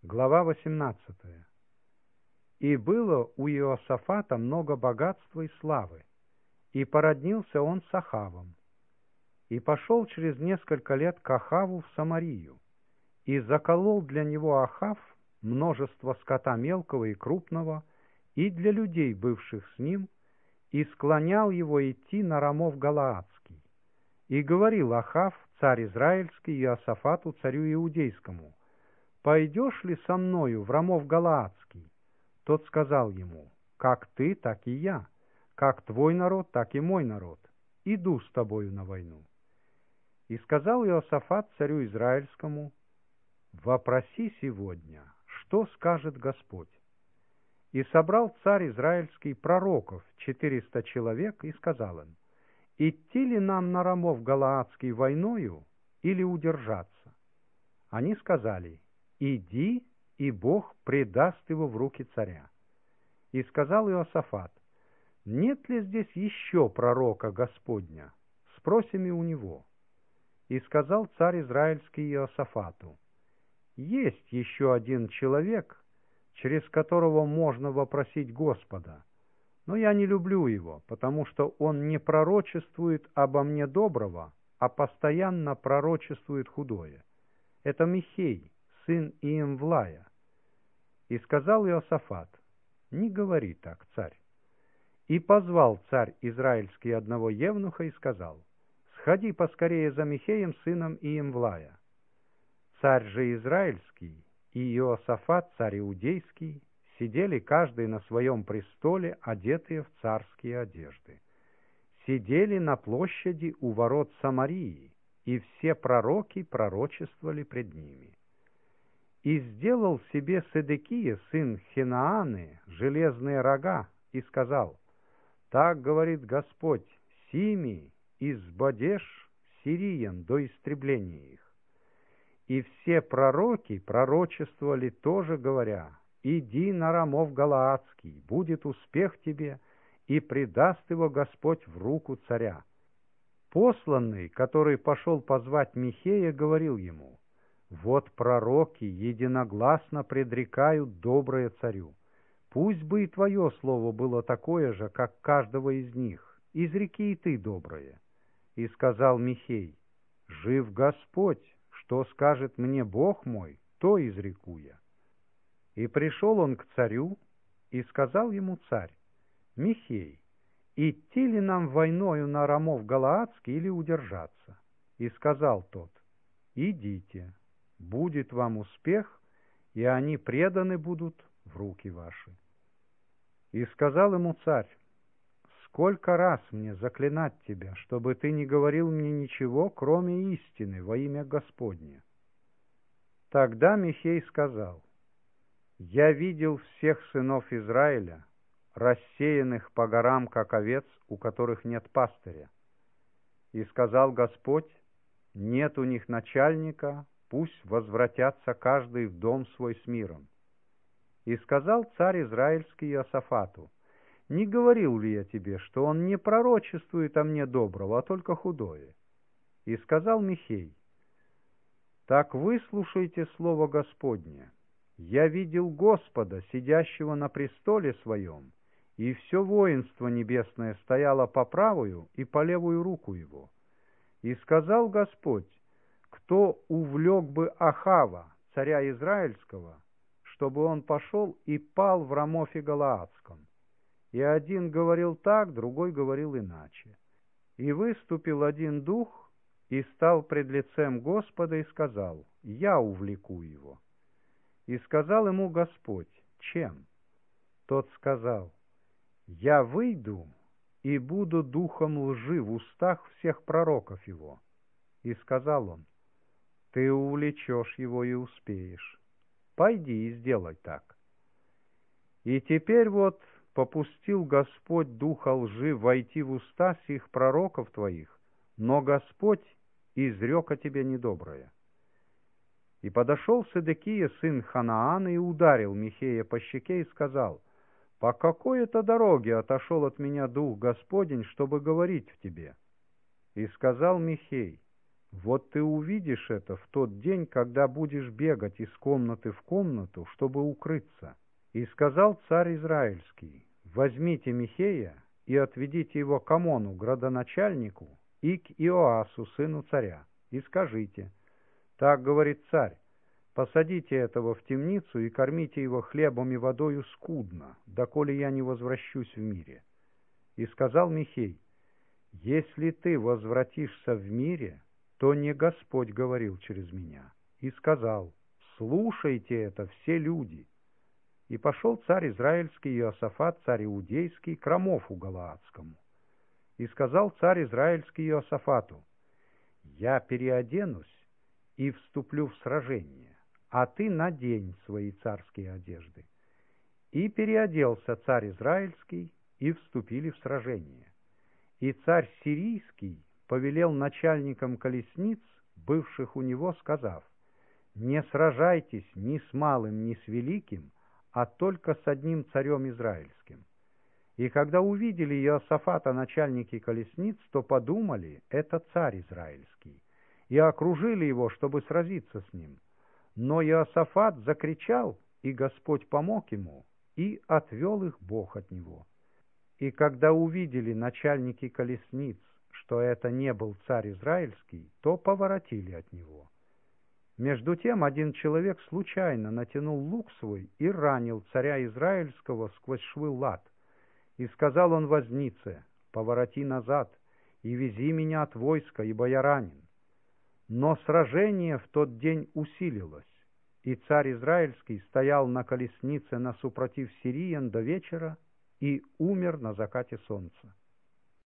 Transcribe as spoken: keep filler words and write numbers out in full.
Глава восемнадцатая. «И было у Иосафата много богатства и славы, и породнился он с Ахавом, и пошел через несколько лет к Ахаву в Самарию, и заколол для него Ахав множество скота мелкого и крупного, и для людей, бывших с ним, и склонял его идти на Рамов Галаадский. И говорил Ахав, царь Израильский, Иосафату, царю Иудейскому: «Пойдешь ли со мною в Рамов Галаадский?» Тот сказал ему: «Как ты, так и я, как твой народ, так и мой народ. Иду с тобою на войну». И сказал Иосафат царю Израильскому: «Вопроси сегодня, что скажет Господь». И собрал царь Израильский пророков четыреста человек, и сказал им: «Идти ли нам на Рамов Галаадский войною или удержаться?» Они сказали: «Иди, и Бог предаст его в руки царя». И сказал Иосафат: «Нет ли здесь еще пророка Господня? Спросим и у него». И сказал царь Израильский Иосафату: «Есть еще один человек, через которого можно вопросить Господа, но я не люблю его, потому что он не пророчествует обо мне доброго, а постоянно пророчествует худое. Это Михей, сын Иемвлая». И сказал Иосафат: «Не говори так, царь». И позвал царь Израильский одного евнуха и сказал: «Сходи поскорее за Михеем, сыном Иемвлая». Царь же Израильский и Иосафат, царь Иудейский, сидели каждый на своем престоле, одетые в царские одежды. Сидели на площади у ворот Самарии, и все пророки пророчествовали пред ними. И сделал себе Седекия, сын Хинааны, железные рога, и сказал: «Так говорит Господь: сими избодешь сириян до истребления их». И все пророки пророчествовали тоже, говоря: «Иди на Рамов Галаадский, будет успех тебе, и предаст его Господь в руку царя». Посланный, который пошел позвать Михея, говорил ему: «Вот пророки единогласно предрекают доброе царю. Пусть бы и твое слово было такое же, как каждого из них. Изреки и ты доброе». И сказал Михей: «Жив Господь, что скажет мне Бог мой, то изреку я». И пришел он к царю, и сказал ему царь: «Михей, идти ли нам войною на Рамов Галаадский или удержаться?» И сказал тот: «Идите, будет вам успех, и они преданы будут в руки ваши». И сказал ему царь: «Сколько раз мне заклинать тебя, чтобы ты не говорил мне ничего, кроме истины, во имя Господне?» Тогда Михей сказал: «Я видел всех сынов Израиля, рассеянных по горам, как овец, у которых нет пастыря. И сказал Господь: нет у них начальника, пусть возвратятся каждый в дом свой с миром». И сказал царь Израильский Иосафату: «Не говорил ли я тебе, что он не пророчествует о мне доброго, а только худое?» И сказал Михей: «Так выслушайте слово Господне. Я видел Господа, сидящего на престоле своем, и все воинство небесное стояло по правую и по левую руку его. И сказал Господь: кто увлек бы Ахава, царя Израильского, чтобы он пошел и пал в Рамофе Галаадском? И один говорил так, другой говорил иначе. И выступил один дух, и стал пред лицем Господа, и сказал: я увлеку его. И сказал ему Господь: чем? Тот сказал: я выйду и буду духом лжи в устах всех пророков его. И сказал он: ты увлечешь его и успеешь. Пойди и сделай так. И теперь вот попустил Господь духа лжи войти в уста сих пророков твоих, но Господь изрек о тебе недоброе. И подошел Седекия, сын Ханаана, и ударил Михея по щеке, и сказал: по какой-то дороге отошел от меня дух Господень, чтобы говорить в тебе? И сказал Михей: Вот ты увидишь это в тот день, когда будешь бегать из комнаты в комнату, чтобы укрыться. И сказал царь Израильский: возьмите Михея и отведите его к Амону, градоначальнику, и к Иоасу, сыну царя, и скажите: так говорит царь, посадите этого в темницу и кормите его хлебом и водою скудно, доколе я не возвращусь в мире. И сказал Михей: если ты возвратишься в мире, то не Господь говорил через меня. И сказал: слушайте это все люди. И пошел царь Израильский Иосафат, царь Иудейский, к Рамофу Галаадскому. И сказал царь Израильский Иосафату: я переоденусь и вступлю в сражение, а ты надень свои царские одежды. И переоделся царь Израильский, и вступили в сражение. И царь Сирийский повелел начальникам колесниц, бывших у него, сказав: не сражайтесь ни с малым, ни с великим, а только с одним царем израильским. И когда увидели Иосафата начальники колесниц, то подумали: это царь израильский, и окружили его, чтобы сразиться с ним. Но Иосафат закричал, и Господь помог ему, и отвел их Бог от него. И когда увидели начальники колесниц, что это не был царь израильский, то поворотили от него. Между тем один человек случайно натянул лук свой и ранил царя израильского сквозь швы лад. И сказал он вознице: повороти назад и вези меня от войска, ибо я ранен. Но сражение в тот день усилилось, и царь израильский стоял на колеснице насупротив сириян до вечера и умер на закате солнца.